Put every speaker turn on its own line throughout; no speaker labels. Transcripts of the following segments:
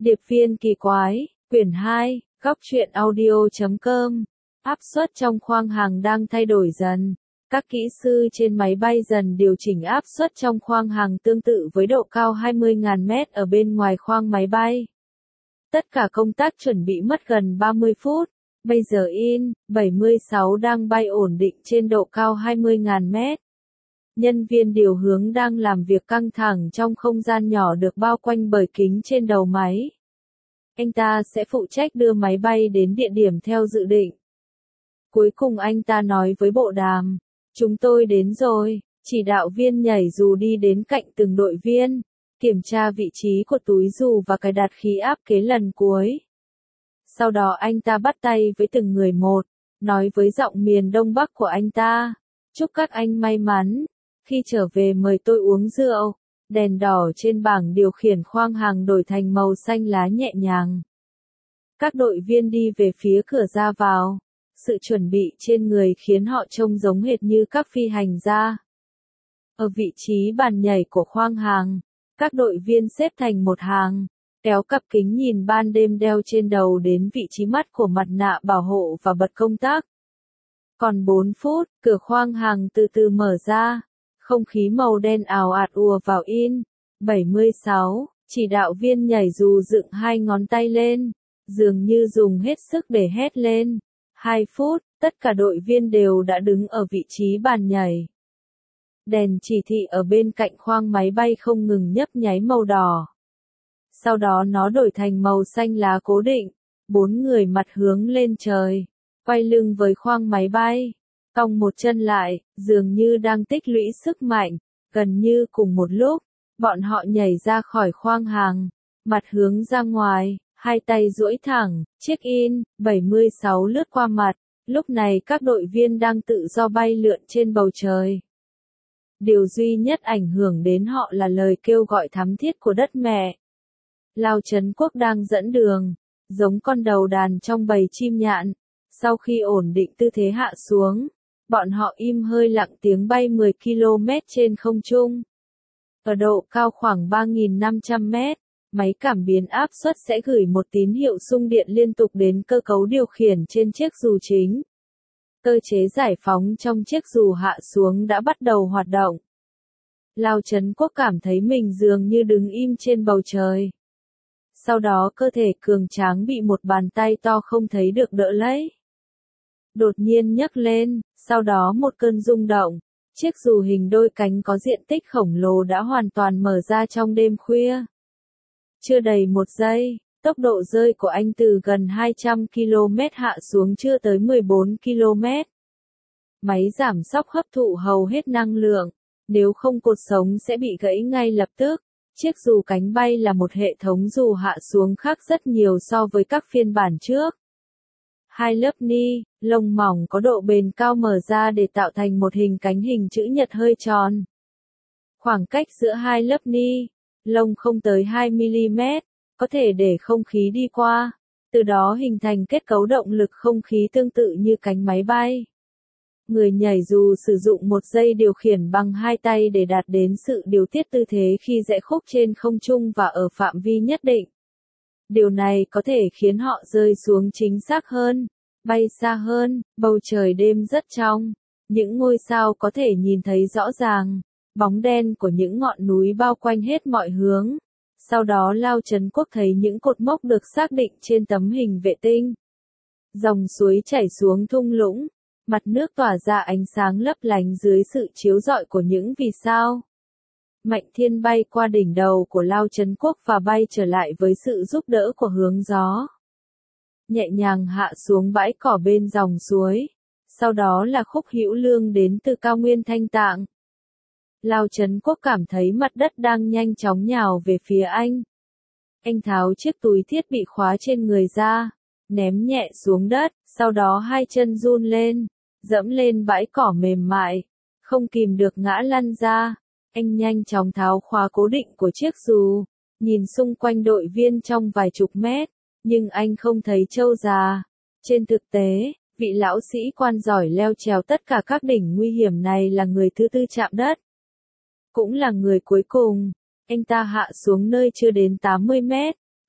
Điệp viên kỳ quái, quyển 2, góc truyện audio.com. Áp suất trong khoang hàng đang thay đổi dần. Các kỹ sư trên máy bay dần điều chỉnh áp suất trong khoang hàng tương tự với độ cao 20.000 mét ở bên ngoài khoang máy bay. Tất cả công tác chuẩn bị mất gần 30 phút. Bây giờ In-76 đang bay ổn định trên độ cao 20.000 mét. Nhân viên điều hướng đang làm việc căng thẳng trong không gian nhỏ được bao quanh bởi kính trên đầu máy. Anh ta sẽ phụ trách đưa máy bay đến địa điểm theo dự định. Cuối cùng anh ta nói với bộ đàm, chúng tôi đến rồi. Chỉ đạo viên nhảy dù đi đến cạnh từng đội viên, kiểm tra vị trí của túi dù và cài đặt khí áp kế lần cuối. Sau đó anh ta bắt tay với từng người một, nói với giọng miền Đông Bắc của anh ta, chúc các anh may mắn, khi trở về mời tôi uống rượu. Đèn đỏ trên bảng điều khiển khoang hàng đổi thành màu xanh lá nhẹ nhàng. Các đội viên đi về phía cửa ra vào. Sự chuẩn bị trên người khiến họ trông giống hệt như các phi hành gia. Ở vị trí bàn nhảy của khoang hàng, các đội viên xếp thành một hàng, kéo cặp kính nhìn ban đêm đeo trên đầu đến vị trí mắt của mặt nạ bảo hộ và bật công tắc. Còn 4 phút, cửa khoang hàng từ từ mở ra. Không khí màu đen ào ạt ùa vào In-76, chỉ đạo viên nhảy dù dựng hai ngón tay lên, dường như dùng hết sức để hét lên. 2 phút, tất cả đội viên đều đã đứng ở vị trí bàn nhảy. Đèn chỉ thị ở bên cạnh khoang máy bay không ngừng nhấp nháy màu đỏ. Sau đó nó đổi thành màu xanh lá cố định. 4 người mặt hướng lên trời, quay lưng với khoang máy bay. Cong một chân lại, dường như đang tích lũy sức mạnh, gần như cùng một lúc, bọn họ nhảy ra khỏi khoang hàng, mặt hướng ra ngoài, hai tay duỗi thẳng, chiếc In-76 lướt qua mặt, lúc này các đội viên đang tự do bay lượn trên bầu trời. Điều duy nhất ảnh hưởng đến họ là lời kêu gọi thắm thiết của đất mẹ. Lao Trấn Quốc đang dẫn đường, giống con đầu đàn trong bầy chim nhạn, sau khi ổn định tư thế hạ xuống. Bọn họ im hơi lặng tiếng bay 10 km trên không trung. Ở độ cao khoảng 3.500 mét, máy cảm biến áp suất sẽ gửi một tín hiệu xung điện liên tục đến cơ cấu điều khiển trên chiếc dù chính. Cơ chế giải phóng trong chiếc dù hạ xuống đã bắt đầu hoạt động. Lao Trấn Quốc cảm thấy mình dường như đứng im trên bầu trời. Sau đó cơ thể cường tráng bị một bàn tay to không thấy được đỡ lấy. Đột nhiên nhấc lên, sau đó một cơn rung động, chiếc dù hình đôi cánh có diện tích khổng lồ đã hoàn toàn mở ra trong đêm khuya. Chưa đầy một giây, tốc độ rơi của anh từ gần 200 km hạ xuống chưa tới 14 km. Máy giảm xóc hấp thụ hầu hết năng lượng, nếu không cột sống sẽ bị gãy ngay lập tức. Chiếc dù cánh bay là một hệ thống dù hạ xuống khác rất nhiều so với các phiên bản trước. Hai lớp ni lông mỏng có độ bền cao mở ra để tạo thành một hình cánh hình chữ nhật hơi tròn. Khoảng cách giữa hai lớp ni lông không tới 2 mm, có thể để không khí đi qua, từ đó hình thành kết cấu động lực không khí tương tự như cánh máy bay. Người nhảy dù sử dụng một dây điều khiển bằng hai tay để đạt đến sự điều tiết tư thế khi rẽ khúc trên không trung và ở phạm vi nhất định. Điều này có thể khiến họ rơi xuống chính xác hơn, bay xa hơn, bầu trời đêm rất trong. Những ngôi sao có thể nhìn thấy rõ ràng, bóng đen của những ngọn núi bao quanh hết mọi hướng. Sau đó Lao Trấn Quốc thấy những cột mốc được xác định trên tấm hình vệ tinh. Dòng suối chảy xuống thung lũng, mặt nước tỏa ra ánh sáng lấp lánh dưới sự chiếu rọi của những vì sao. Mạnh Thiên bay qua đỉnh đầu của Lao Trấn Quốc và bay trở lại với sự giúp đỡ của hướng gió. Nhẹ nhàng hạ xuống bãi cỏ bên dòng suối. Sau đó là khúc hữu lương đến từ cao nguyên Thanh Tạng. Lao Trấn Quốc cảm thấy mặt đất đang nhanh chóng nhào về phía anh. Anh tháo chiếc túi thiết bị khóa trên người ra, ném nhẹ xuống đất, sau đó hai chân run lên, dẫm lên bãi cỏ mềm mại, không kìm được ngã lăn ra. Anh nhanh chóng tháo khóa cố định của chiếc dù, nhìn xung quanh đội viên trong vài chục mét, nhưng anh không thấy trâu già. Trên thực tế, vị lão sĩ quan giỏi leo trèo tất cả các đỉnh nguy hiểm này là người thứ tư chạm đất. Cũng là người cuối cùng, anh ta hạ xuống nơi chưa đến 80 mét,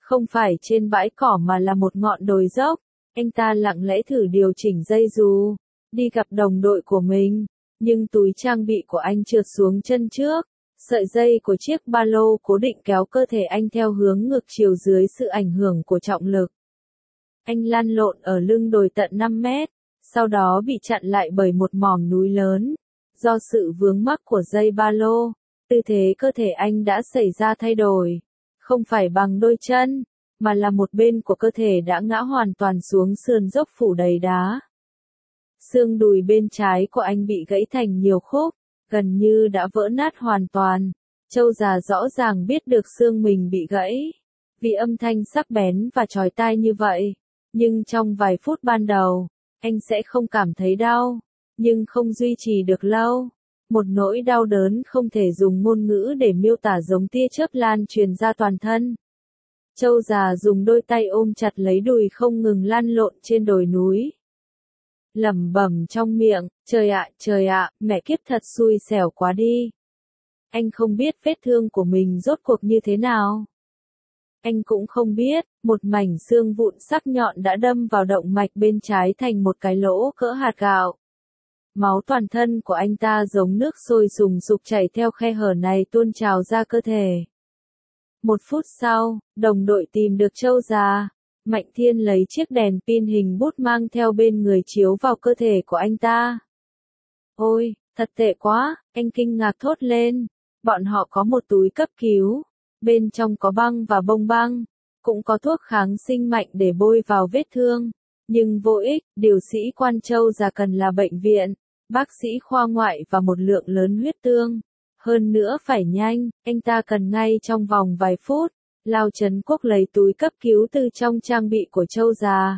Không phải trên bãi cỏ mà là một ngọn đồi dốc. Anh ta lặng lẽ thử điều chỉnh dây dù, đi gặp đồng đội của mình, nhưng túi trang bị của anh trượt xuống chân trước. Sợi dây của chiếc ba lô cố định kéo cơ thể anh theo hướng ngược chiều dưới sự ảnh hưởng của trọng lực. Anh lăn lộn ở lưng đồi tận 5 mét, sau đó bị chặn lại bởi một mỏm núi lớn. Do sự vướng mắc của dây ba lô, tư thế cơ thể anh đã xảy ra thay đổi. Không phải bằng đôi chân, mà là một bên của cơ thể đã ngã hoàn toàn xuống sườn dốc phủ đầy đá. Xương đùi bên trái của anh bị gãy thành nhiều khúc, gần như đã vỡ nát hoàn toàn. Châu già rõ ràng biết được xương mình bị gãy, vì âm thanh sắc bén và chói tai như vậy. Nhưng trong vài phút ban đầu, anh sẽ không cảm thấy đau, nhưng không duy trì được lâu. Một nỗi đau đớn không thể dùng ngôn ngữ để miêu tả giống tia chớp lan truyền ra toàn thân. Châu già dùng đôi tay ôm chặt lấy đùi không ngừng lăn lộn trên đồi núi. Lẩm bẩm trong miệng, trời ạ, mẹ kiếp thật xui xẻo quá đi. Anh không biết vết thương của mình rốt cuộc như thế nào. Anh cũng không biết, một mảnh xương vụn sắc nhọn đã đâm vào động mạch bên trái thành một cái lỗ cỡ hạt gạo. Máu toàn thân của anh ta giống nước sôi sùng sục chảy theo khe hở này tuôn trào ra cơ thể. Một phút sau, đồng đội tìm được Châu già. Mạnh Thiên lấy chiếc đèn pin hình bút mang theo bên người chiếu vào cơ thể của anh ta. Ôi, thật tệ quá, anh kinh ngạc thốt lên. Bọn họ có một túi cấp cứu. Bên trong có băng và bông băng. Cũng có thuốc kháng sinh mạnh để bôi vào vết thương. Nhưng vô ích, điều sĩ quan Châu già cần là bệnh viện, bác sĩ khoa ngoại và một lượng lớn huyết tương. Hơn nữa phải nhanh, anh ta cần ngay trong vòng vài phút. Lao Trấn Quốc lấy túi cấp cứu từ trong trang bị của Châu già.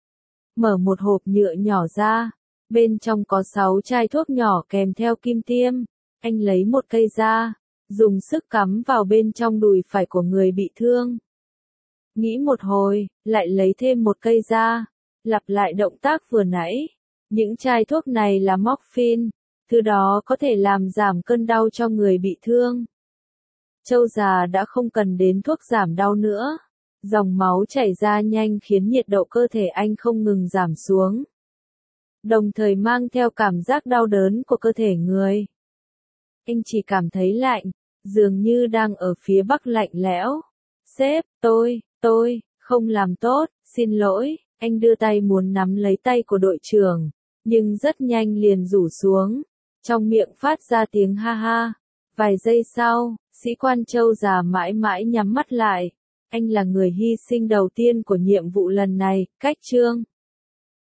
Mở một hộp nhựa nhỏ ra. Bên trong có 6 chai thuốc nhỏ kèm theo kim tiêm. Anh lấy một cây ra, dùng sức cắm vào bên trong đùi phải của người bị thương. Nghĩ một hồi, lại lấy thêm một cây ra. Lặp lại động tác vừa nãy. Những chai thuốc này là morphine. Thứ đó có thể làm giảm cơn đau cho người bị thương. Châu già đã không cần đến thuốc giảm đau nữa. Dòng máu chảy ra nhanh khiến nhiệt độ cơ thể anh không ngừng giảm xuống. Đồng thời mang theo cảm giác đau đớn của cơ thể người. Anh chỉ cảm thấy lạnh, dường như đang ở phía bắc lạnh lẽo. Sếp, tôi, không làm tốt, xin lỗi. Anh đưa tay muốn nắm lấy tay của đội trưởng, nhưng rất nhanh liền rủ xuống. Trong miệng phát ra tiếng ha ha. Vài giây sau, sĩ quan Châu già mãi mãi nhắm mắt lại. Anh là người hy sinh đầu tiên của nhiệm vụ lần này, cách chương.